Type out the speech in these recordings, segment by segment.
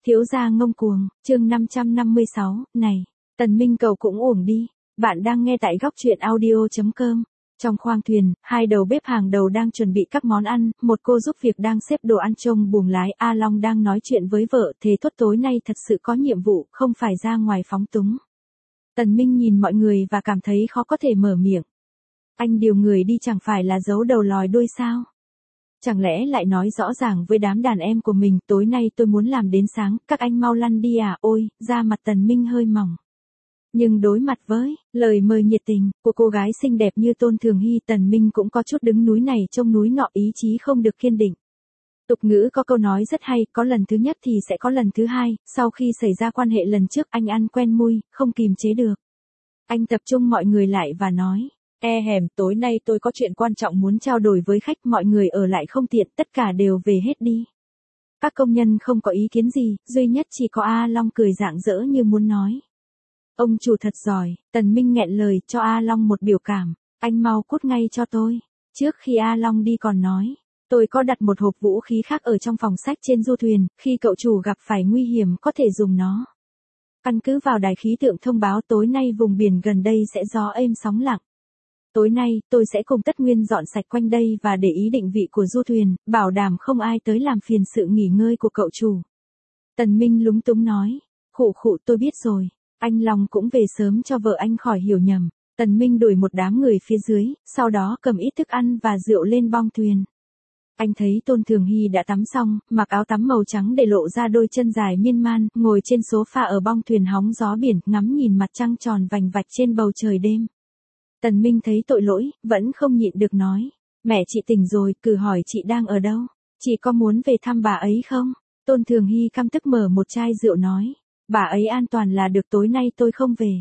Thiếu gia ngông cuồng, chương 556, này, Tần Minh cậu cũng uổng đi. Bạn đang nghe tại góc truyện audio.com. Trong khoang thuyền, hai đầu bếp hàng đầu đang chuẩn bị các món ăn, một cô giúp việc đang xếp đồ ăn trông buồng lái. A Long đang nói chuyện với vợ, thề thốt tối nay thật sự có nhiệm vụ, không phải ra ngoài phóng túng. Tần Minh nhìn mọi người và cảm thấy khó có thể mở miệng. Anh điều người đi chẳng phải là giấu đầu lòi đuôi sao? Chẳng lẽ lại nói rõ ràng với đám đàn em của mình, tối nay tôi muốn làm đến sáng, các anh mau lăn đi à. Ôi, da mặt Tần Minh hơi mỏng. Nhưng đối mặt với lời mời nhiệt tình của cô gái xinh đẹp như Tôn Thường Hy, Tần Minh cũng có chút đứng núi này trông núi nọ, ý chí không được kiên định. Tục ngữ có câu nói rất hay, có lần thứ nhất thì sẽ có lần thứ hai, sau khi xảy ra quan hệ lần trước anh ăn quen mùi, không kìm chế được. Anh tập trung mọi người lại và nói, tối nay tôi có chuyện quan trọng muốn trao đổi với khách, mọi người ở lại không tiện, tất cả đều về hết đi. Các công nhân không có ý kiến gì, duy nhất chỉ có A Long cười rạng rỡ như muốn nói. Ông chủ thật giỏi. Tần Minh nghẹn lời, cho A Long một biểu cảm, anh mau cút ngay cho tôi. Trước khi A Long đi còn nói, tôi có đặt một hộp vũ khí khác ở trong phòng sách trên du thuyền, khi cậu chủ gặp phải nguy hiểm có thể dùng nó. Căn cứ vào đài khí tượng thông báo tối nay vùng biển gần đây sẽ gió êm sóng lặng. Tối nay, tôi sẽ cùng Tất Nguyên dọn sạch quanh đây và để ý định vị của du thuyền, bảo đảm không ai tới làm phiền sự nghỉ ngơi của cậu chủ. Tần Minh lúng túng nói, khụ tôi biết rồi. Anh Long cũng về sớm cho vợ anh khỏi hiểu nhầm. Tần Minh đuổi một đám người phía dưới, sau đó cầm ít thức ăn và rượu lên bong thuyền. Anh thấy Tôn Thường Hy đã tắm xong, mặc áo tắm màu trắng để lộ ra đôi chân dài miên man, ngồi trên sofa ở bong thuyền hóng gió biển, ngắm nhìn mặt trăng tròn vành vạch trên bầu trời đêm. Tần Minh thấy tội lỗi, vẫn không nhịn được nói, mẹ chị tỉnh rồi, cứ hỏi chị đang ở đâu, chị có muốn về thăm bà ấy không? Tôn Thường Hy căm tức mở một chai rượu nói, bà ấy an toàn là được, tối nay tôi không về.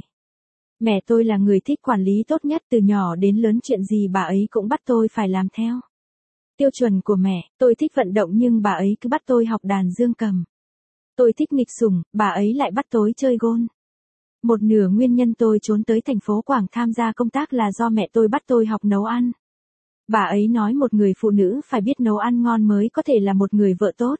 Mẹ tôi là người thích quản lý tốt nhất, từ nhỏ đến lớn chuyện gì bà ấy cũng bắt tôi phải làm theo. Tiêu chuẩn của mẹ, tôi thích vận động nhưng bà ấy cứ bắt tôi học đàn dương cầm. Tôi thích nghịch sủng, bà ấy lại bắt tôi chơi gôn. Một nửa nguyên nhân tôi trốn tới thành phố Quảng tham gia công tác là do mẹ tôi bắt tôi học nấu ăn. Bà ấy nói một người phụ nữ phải biết nấu ăn ngon mới có thể là một người vợ tốt.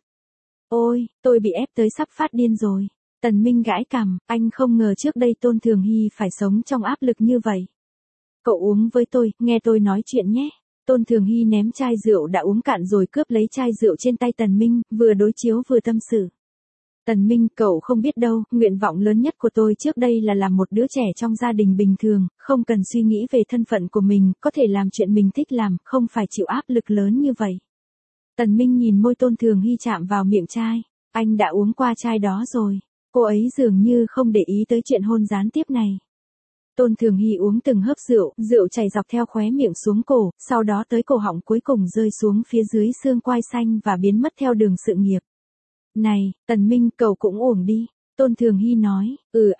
Ôi, tôi bị ép tới sắp phát điên rồi. Tần Minh gãi cằm, anh không ngờ trước đây Tôn Thường Hy phải sống trong áp lực như vậy. Cậu uống với tôi, nghe tôi nói chuyện nhé. Tôn Thường Hy ném chai rượu đã uống cạn rồi cướp lấy chai rượu trên tay Tần Minh, vừa đối chiếu vừa tâm sự. Tần Minh, cậu không biết đâu, nguyện vọng lớn nhất của tôi trước đây là làm một đứa trẻ trong gia đình bình thường, không cần suy nghĩ về thân phận của mình, có thể làm chuyện mình thích làm, không phải chịu áp lực lớn như vậy. Tần Minh nhìn môi Tôn Thường Hy chạm vào miệng chai, anh đã uống qua chai đó rồi. Cô ấy dường như không để ý tới chuyện hôn gián tiếp này. Tôn Thường Hy uống từng hớp rượu, rượu chảy dọc theo khóe miệng xuống cổ, sau đó tới cổ họng, cuối cùng rơi xuống phía dưới xương quai xanh và biến mất theo đường sự nghiệp. Này, Tần Minh, cậu cũng uống đi. Tôn Thường Hy nói,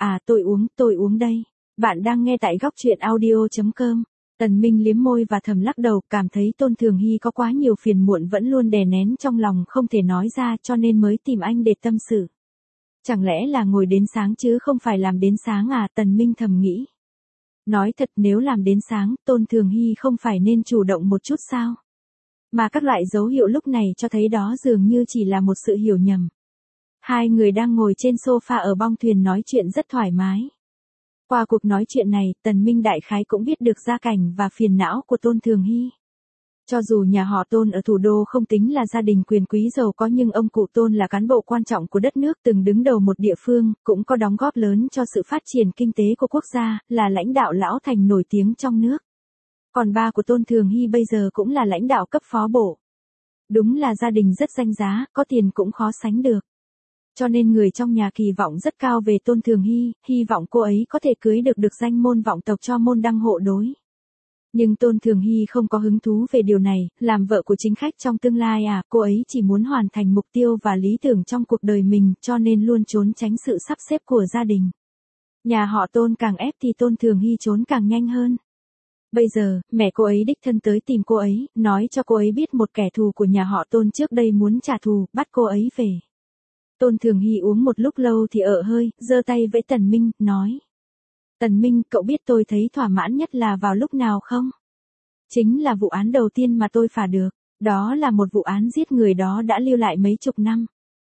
tôi uống đây. Bạn đang nghe tại góc truyện audio.com. Tần Minh liếm môi và thầm lắc đầu, cảm thấy Tôn Thường Hy có quá nhiều phiền muộn vẫn luôn đè nén trong lòng không thể nói ra, cho nên mới tìm anh để tâm sự. Chẳng lẽ là ngồi đến sáng chứ không phải làm đến sáng à, Tần Minh thầm nghĩ. Nói thật, nếu làm đến sáng, Tôn Thường Hy không phải nên chủ động một chút sao? Mà các loại dấu hiệu lúc này cho thấy đó dường như chỉ là một sự hiểu nhầm. Hai người đang ngồi trên sofa ở bong thuyền nói chuyện rất thoải mái. Qua cuộc nói chuyện này, Tần Minh đại khái cũng biết được gia cảnh và phiền não của Tôn Thường Hy. Cho dù nhà họ Tôn ở thủ đô không tính là gia đình quyền quý giàu có, nhưng ông cụ Tôn là cán bộ quan trọng của đất nước, từng đứng đầu một địa phương, cũng có đóng góp lớn cho sự phát triển kinh tế của quốc gia, là lãnh đạo lão thành nổi tiếng trong nước. Còn ba của Tôn Thường Hy bây giờ cũng là lãnh đạo cấp phó bộ. Đúng là gia đình rất danh giá, có tiền cũng khó sánh được. Cho nên người trong nhà kỳ vọng rất cao về Tôn Thường Hy, hy vọng cô ấy có thể cưới được danh môn vọng tộc cho môn đăng hộ đối. Nhưng Tôn Thường Hy không có hứng thú về điều này, làm vợ của chính khách trong tương lai à, cô ấy chỉ muốn hoàn thành mục tiêu và lý tưởng trong cuộc đời mình, cho nên luôn trốn tránh sự sắp xếp của gia đình. Nhà họ Tôn càng ép thì Tôn Thường Hy trốn càng nhanh hơn. Bây giờ, mẹ cô ấy đích thân tới tìm cô ấy, nói cho cô ấy biết một kẻ thù của nhà họ Tôn trước đây muốn trả thù, bắt cô ấy về. Tôn Thường Hy uống một lúc lâu thì ợ hơi, giơ tay với Tần Minh, nói. Tần Minh, cậu biết tôi thấy thỏa mãn nhất là vào lúc nào không? Chính là vụ án đầu tiên mà tôi phá được. Đó là một vụ án giết người đó đã lưu lại mấy chục năm.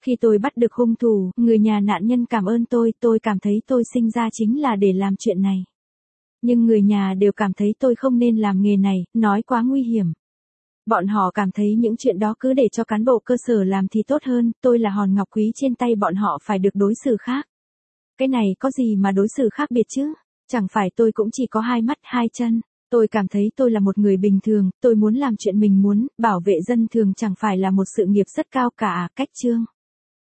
Khi tôi bắt được hung thủ, người nhà nạn nhân cảm ơn tôi cảm thấy tôi sinh ra chính là để làm chuyện này. Nhưng người nhà đều cảm thấy tôi không nên làm nghề này, nói quá nguy hiểm. Bọn họ cảm thấy những chuyện đó cứ để cho cán bộ cơ sở làm thì tốt hơn, tôi là hòn ngọc quý trên tay bọn họ phải được đối xử khác. Cái này có gì mà đối xử khác biệt chứ? Chẳng phải tôi cũng chỉ có hai mắt hai chân. Tôi cảm thấy tôi là một người bình thường, tôi muốn làm chuyện mình muốn, bảo vệ dân thường chẳng phải là một sự nghiệp rất cao cả, cách chương.